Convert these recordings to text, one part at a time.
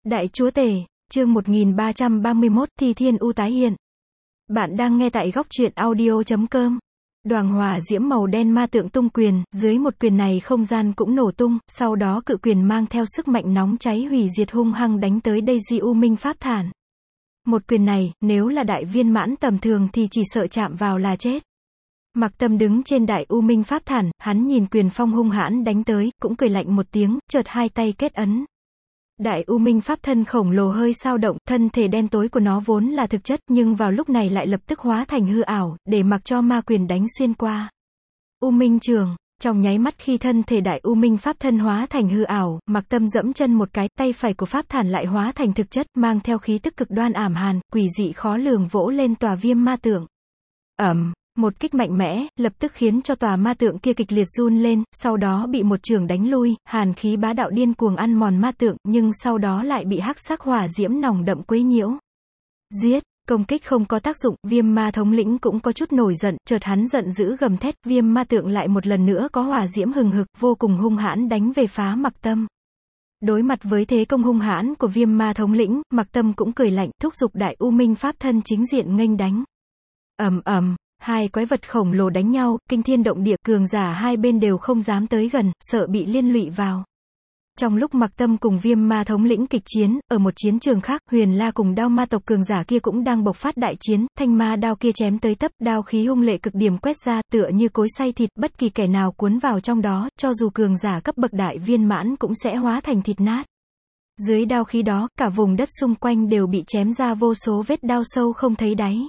Đại Chúa Tể, chương 1331, Thi Thiên U tái hiện. Bạn đang nghe tại góc truyện audio.com. Đoàng hỏa diễm màu đen ma tượng tung quyền, dưới một quyền này không gian cũng nổ tung, sau đó cự quyền mang theo sức mạnh nóng cháy hủy diệt hung hăng đánh tới Daisy U Minh Pháp Thản. Một quyền này, nếu là đại viên mãn tầm thường thì chỉ sợ chạm vào là chết. Mặc Tâm đứng trên đại U Minh Pháp Thản, hắn nhìn quyền phong hung hãn đánh tới, cũng cười lạnh một tiếng, chợt hai tay kết ấn. Đại U Minh Pháp thân khổng lồ hơi dao động, thân thể đen tối của nó vốn là thực chất, nhưng vào lúc này lại lập tức hóa thành hư ảo, để mặc cho ma quyền đánh xuyên qua. U Minh Trường, trong nháy mắt khi thân thể đại U Minh Pháp thân hóa thành hư ảo, Mặc Tâm dẫm chân một cái, tay phải của Pháp Thản lại hóa thành thực chất, mang theo khí tức cực đoan ảm hàn, quỷ dị khó lường vỗ lên tòa viêm ma tượng. Một kích mạnh mẽ, lập tức khiến cho tòa ma tượng kia kịch liệt run lên, sau đó bị một chưởng đánh lui, hàn khí bá đạo điên cuồng ăn mòn ma tượng, nhưng sau đó lại bị hắc sắc hỏa diễm nồng đậm quấy nhiễu. Giết, công kích không có tác dụng, viêm ma thống lĩnh cũng có chút nổi giận, chợt hắn giận dữ gầm thét, viêm ma tượng lại một lần nữa có hỏa diễm hừng hực, vô cùng hung hãn đánh về phá Mặc Tâm. Đối mặt với thế công hung hãn của viêm ma thống lĩnh, Mặc Tâm cũng cười lạnh, thúc giục đại U Minh Pháp thân chính diện nghênh đánh. Hai quái vật khổng lồ đánh nhau, kinh thiên động địa, cường giả hai bên đều không dám tới gần, sợ bị liên lụy vào. Trong lúc Mặc Tâm cùng viêm ma thống lĩnh kịch chiến, ở một chiến trường khác, Huyền La cùng đao ma tộc cường giả kia cũng đang bộc phát đại chiến, thanh ma đao kia chém tới tấp, đao khí hung lệ cực điểm quét ra, tựa như cối xay thịt, bất kỳ kẻ nào cuốn vào trong đó, cho dù cường giả cấp bậc đại viên mãn cũng sẽ hóa thành thịt nát. Dưới đao khí đó, cả vùng đất xung quanh đều bị chém ra vô số vết đao sâu không thấy đáy.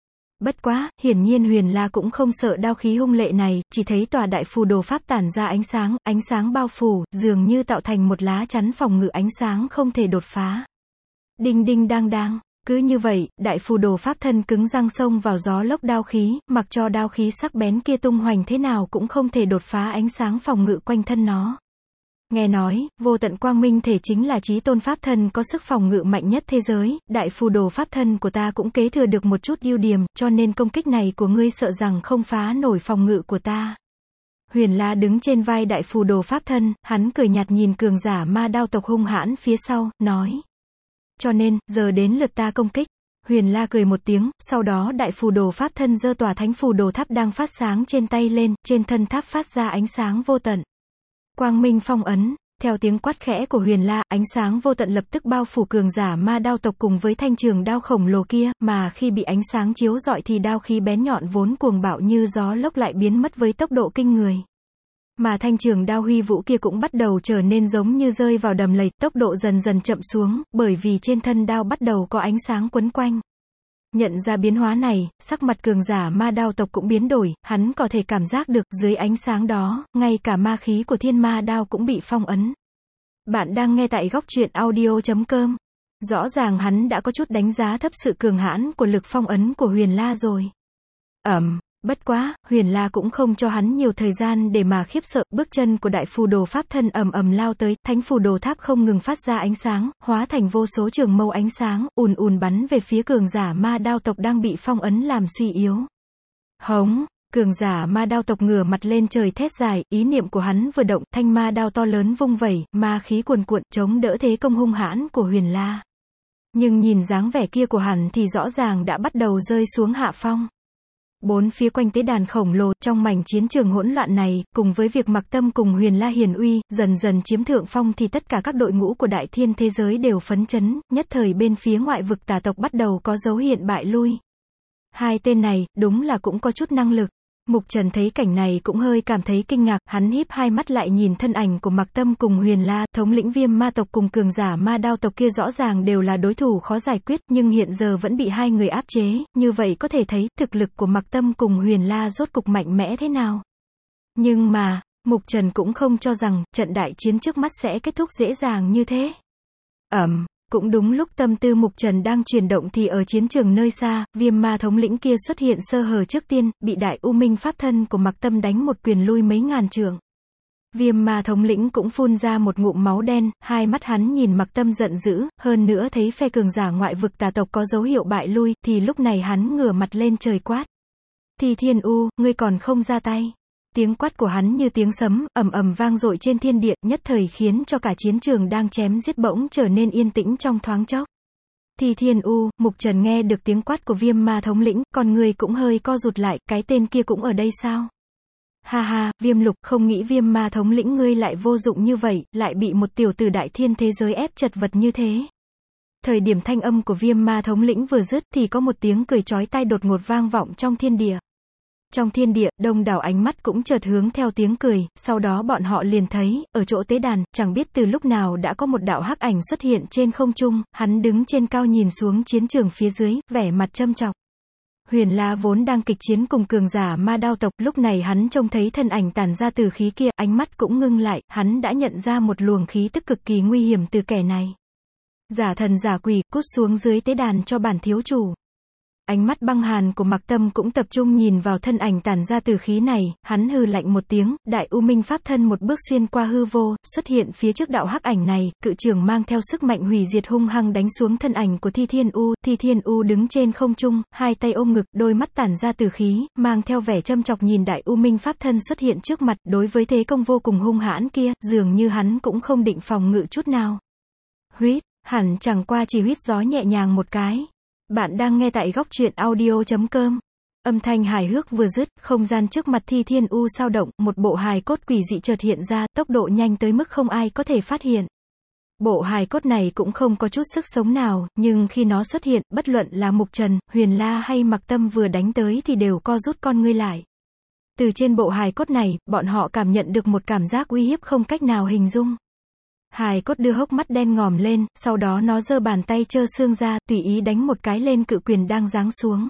Bất quá, hiển nhiên Huyền La cũng không sợ đao khí hung lệ này, chỉ thấy tòa đại phù đồ pháp tản ra ánh sáng bao phủ, dường như tạo thành một lá chắn phòng ngự ánh sáng không thể đột phá. Đinh đinh đang đang, cứ như vậy, đại phù đồ pháp thân cứng răng xông vào gió lốc đao khí, mặc cho đao khí sắc bén kia tung hoành thế nào cũng không thể đột phá ánh sáng phòng ngự quanh thân nó. Nghe nói, vô tận quang minh thể chính là chí tôn pháp thân có sức phòng ngự mạnh nhất thế giới, đại phù đồ pháp thân của ta cũng kế thừa được một chút ưu điểm, cho nên công kích này của ngươi sợ rằng không phá nổi phòng ngự của ta. Huyền La đứng trên vai đại phù đồ pháp thân, hắn cười nhạt nhìn cường giả ma đao tộc hung hãn phía sau, nói. Cho nên, giờ đến lượt ta công kích. Huyền La cười một tiếng, sau đó đại phù đồ pháp thân giơ tòa thánh phù đồ tháp đang phát sáng trên tay lên, trên thân tháp phát ra ánh sáng vô tận. Quang minh phong ấn, theo tiếng quát khẽ của Huyền La, ánh sáng vô tận lập tức bao phủ cường giả ma đao tộc cùng với thanh trường đao khổng lồ kia, mà khi bị ánh sáng chiếu rọi thì đao khí bén nhọn vốn cuồng bạo như gió lốc lại biến mất với tốc độ kinh người. Mà thanh trường đao huy vũ kia cũng bắt đầu trở nên giống như rơi vào đầm lầy, tốc độ dần dần chậm xuống, bởi vì trên thân đao bắt đầu có ánh sáng quấn quanh. Nhận ra biến hóa này, sắc mặt cường giả ma đao tộc cũng biến đổi, hắn có thể cảm giác được, dưới ánh sáng đó, ngay cả ma khí của thiên ma đao cũng bị phong ấn. Bạn đang nghe tại góc truyện audio.com. Rõ ràng hắn đã có chút đánh giá thấp sự cường hãn của lực phong ấn của Huyền La rồi. Bất quá, Huyền La cũng không cho hắn nhiều thời gian để mà khiếp sợ, bước chân của đại phù đồ pháp thân lao tới, thánh phù đồ tháp không ngừng phát ra ánh sáng, hóa thành vô số trường mâu ánh sáng, ùn bắn về phía cường giả ma đao tộc đang bị phong ấn làm suy yếu. Hống, cường giả ma đao tộc ngửa mặt lên trời thét dài, ý niệm của hắn vừa động, thanh ma đao to lớn vung vẩy, ma khí cuồn cuộn, chống đỡ thế công hung hãn của Huyền La. Nhưng nhìn dáng vẻ kia của hắn thì rõ ràng đã bắt đầu rơi xuống hạ phong. Bốn phía quanh tế đàn khổng lồ, trong mảnh chiến trường hỗn loạn này, cùng với việc Mặc Tâm cùng Huyền La hiển uy, dần dần chiếm thượng phong thì tất cả các đội ngũ của đại thiên thế giới đều phấn chấn, nhất thời bên phía ngoại vực tà tộc bắt đầu có dấu hiện bại lui. Hai tên này, đúng là cũng có chút năng lực. Mục Trần thấy cảnh này cũng hơi cảm thấy kinh ngạc, hắn híp hai mắt lại nhìn thân ảnh của Mặc Tâm cùng Huyền La, thống lĩnh viêm ma tộc cùng cường giả ma đao tộc kia rõ ràng đều là đối thủ khó giải quyết, nhưng hiện giờ vẫn bị hai người áp chế, như vậy có thể thấy, thực lực của Mặc Tâm cùng Huyền La rốt cục mạnh mẽ thế nào. Nhưng mà, Mục Trần cũng không cho rằng, trận đại chiến trước mắt sẽ kết thúc dễ dàng như thế. Cũng đúng lúc tâm tư Mục Trần đang chuyển động thì ở chiến trường nơi xa, viêm ma thống lĩnh kia xuất hiện sơ hở trước tiên, bị đại U Minh Pháp thân của Mặc Tâm đánh một quyền lui mấy ngàn trượng. Viêm ma thống lĩnh cũng phun ra một ngụm máu đen, hai mắt hắn nhìn Mặc Tâm giận dữ, hơn nữa thấy phe cường giả ngoại vực tà tộc có dấu hiệu bại lui, thì lúc này hắn ngửa mặt lên trời quát. Thi Thiên U, ngươi còn không ra tay. Tiếng quát của hắn như tiếng sấm, ầm ầm vang dội trên thiên địa, nhất thời khiến cho cả chiến trường đang chém giết bỗng trở nên yên tĩnh trong thoáng chốc. Thi Thiên U, Mục Trần nghe được tiếng quát của Viêm Ma thống lĩnh, còn người cũng hơi co rụt lại, cái tên kia cũng ở đây sao? Ha ha, Viêm Lục, không nghĩ Viêm Ma thống lĩnh ngươi lại vô dụng như vậy, lại bị một tiểu tử đại thiên thế giới ép chật vật như thế. Thời điểm thanh âm của Viêm Ma thống lĩnh vừa dứt thì có một tiếng cười chói tai đột ngột vang vọng trong thiên địa. Trong thiên địa, đông đảo ánh mắt cũng chợt hướng theo tiếng cười, sau đó bọn họ liền thấy, ở chỗ tế đàn, chẳng biết từ lúc nào đã có một đạo hắc ảnh xuất hiện trên không trung, hắn đứng trên cao nhìn xuống chiến trường phía dưới, vẻ mặt châm chọc. Huyền La vốn đang kịch chiến cùng cường giả Ma Đao tộc, lúc này hắn trông thấy thân ảnh tản ra từ khí kia, ánh mắt cũng ngưng lại, hắn đã nhận ra một luồng khí tức cực kỳ nguy hiểm từ kẻ này. Giả thần giả quỷ, cút xuống dưới tế đàn cho bản thiếu chủ. Ánh mắt băng hàn của Mạc Tâm cũng tập trung nhìn vào thân ảnh tản ra từ khí này, hắn hừ lạnh một tiếng, Đại U Minh pháp thân một bước xuyên qua hư vô, xuất hiện phía trước đạo hắc ảnh này, cự trường mang theo sức mạnh hủy diệt hung hăng đánh xuống thân ảnh của Thi Thiên U đứng trên không trung, hai tay ôm ngực, đôi mắt tản ra từ khí, mang theo vẻ châm chọc nhìn Đại U Minh pháp thân xuất hiện trước mặt, đối với thế công vô cùng hung hãn kia, dường như hắn cũng không định phòng ngự chút nào. Huýt, hẳn chẳng qua chỉ huýt gió nhẹ nhàng một cái. Bạn đang nghe tại góc truyện audio.com. Âm thanh hài hước vừa dứt, không gian trước mặt Thi Thiên U sao động, một bộ hài cốt quỷ dị chợt hiện ra, tốc độ nhanh tới mức không ai có thể phát hiện. Bộ hài cốt này cũng không có chút sức sống nào, nhưng khi nó xuất hiện, bất luận là Mục Trần, Huyền La hay Mạc Tâm vừa đánh tới thì đều co rút con ngươi lại. Từ trên bộ hài cốt này, bọn họ cảm nhận được một cảm giác uy hiếp không cách nào hình dung. Hài cốt đưa hốc mắt đen ngòm lên, sau đó nó giơ bàn tay trơ xương ra, tùy ý đánh một cái lên cự quyền đang giáng xuống.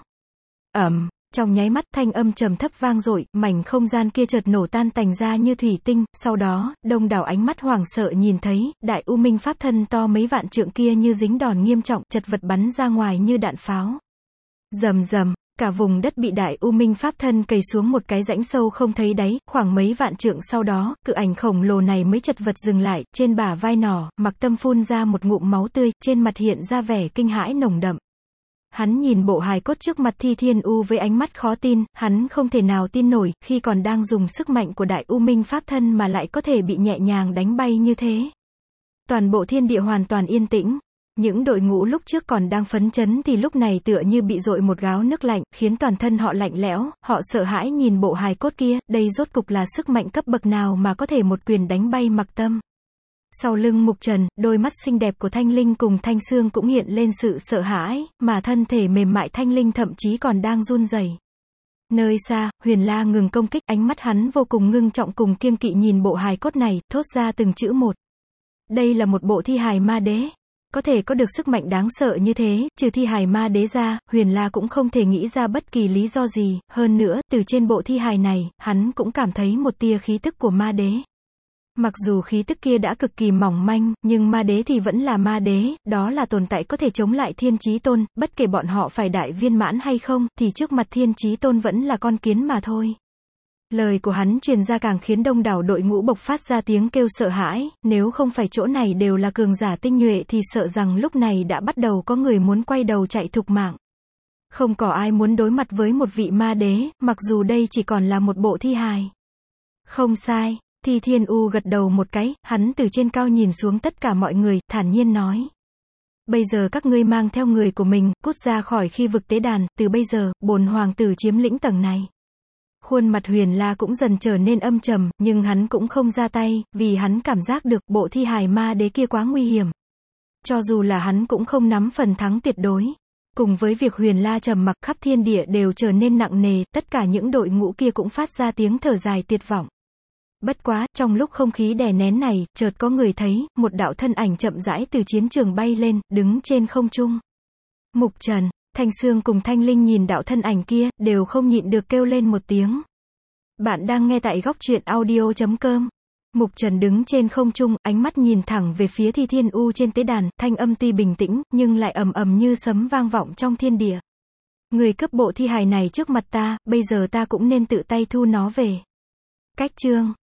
Trong nháy mắt thanh âm trầm thấp vang dội, mảnh không gian kia chợt nổ tan tành ra như thủy tinh, sau đó, đông đảo ánh mắt hoảng sợ nhìn thấy, Đại U Minh pháp thân to mấy vạn trượng kia như dính đòn nghiêm trọng, chật vật bắn ra ngoài như đạn pháo. Rầm rầm. Cả vùng đất bị Đại U Minh pháp thân cày xuống một cái rãnh sâu không thấy đáy, khoảng mấy vạn trượng sau đó, cự ảnh khổng lồ này mới chật vật dừng lại, trên bả vai nỏ, Mạc Tâm phun ra một ngụm máu tươi, trên mặt hiện ra vẻ kinh hãi nồng đậm. Hắn nhìn bộ hài cốt trước mặt Thi Thiên U với ánh mắt khó tin, hắn không thể nào tin nổi, khi còn đang dùng sức mạnh của Đại U Minh pháp thân mà lại có thể bị nhẹ nhàng đánh bay như thế. Toàn bộ thiên địa hoàn toàn yên tĩnh. Những đội ngũ lúc trước còn đang phấn chấn thì lúc này tựa như bị dội một gáo nước lạnh, khiến toàn thân họ lạnh lẽo, họ sợ hãi nhìn bộ hài cốt kia, đây rốt cục là sức mạnh cấp bậc nào mà có thể một quyền đánh bay Mạc Tâm. Sau lưng Mục Trần, đôi mắt xinh đẹp của Thanh Linh cùng Thanh Sương cũng hiện lên sự sợ hãi, mà thân thể mềm mại Thanh Linh thậm chí còn đang run rẩy. Nơi xa, Huyền La ngừng công kích, ánh mắt hắn vô cùng ngưng trọng cùng kiêng kỵ nhìn bộ hài cốt này, thốt ra từng chữ một. Đây là một bộ thi hài ma đế. Có thể có được sức mạnh đáng sợ như thế, trừ thi hài ma đế ra, Huyền La cũng không thể nghĩ ra bất kỳ lý do gì, hơn nữa, từ trên bộ thi hài này, hắn cũng cảm thấy một tia khí tức của ma đế. Mặc dù khí tức kia đã cực kỳ mỏng manh, nhưng ma đế thì vẫn là ma đế, đó là tồn tại có thể chống lại Thiên Chí Tôn, bất kể bọn họ phải đại viên mãn hay không, thì trước mặt Thiên Chí Tôn vẫn là con kiến mà thôi. Lời của hắn truyền ra càng khiến đông đảo đội ngũ bộc phát ra tiếng kêu sợ hãi, nếu không phải chỗ này đều là cường giả tinh nhuệ thì sợ rằng lúc này đã bắt đầu có người muốn quay đầu chạy thục mạng. Không có ai muốn đối mặt với một vị ma đế, mặc dù đây chỉ còn là một bộ thi hài. Không sai, Thi Thiên U gật đầu một cái, hắn từ trên cao nhìn xuống tất cả mọi người, thản nhiên nói. Bây giờ các ngươi mang theo người của mình, cút ra khỏi khi vực tế đàn, từ bây giờ, bổn hoàng tử chiếm lĩnh tầng này. Khuôn mặt Huyền La cũng dần trở nên âm trầm, nhưng hắn cũng không ra tay, vì hắn cảm giác được bộ thi hài ma đế kia quá nguy hiểm. Cho dù là hắn cũng không nắm phần thắng tuyệt đối. Cùng với việc Huyền La trầm mặc, khắp thiên địa đều trở nên nặng nề, tất cả những đội ngũ kia cũng phát ra tiếng thở dài tuyệt vọng. Bất quá, trong lúc không khí đè nén này, chợt có người thấy, một đạo thân ảnh chậm rãi từ chiến trường bay lên, đứng trên không trung. Mục Trần, Thanh Sương cùng Thanh Linh nhìn đạo thân ảnh kia, đều không nhịn được kêu lên một tiếng. Bạn đang nghe tại góc truyện audio.com. Mục Trần đứng trên không trung, ánh mắt nhìn thẳng về phía Thi Thiên U trên tế đàn, thanh âm tuy bình tĩnh, nhưng lại ầm ầm như sấm vang vọng trong thiên địa. Người cướp bộ thi hài này trước mặt ta, bây giờ ta cũng nên tự tay thu nó về. Cách chương.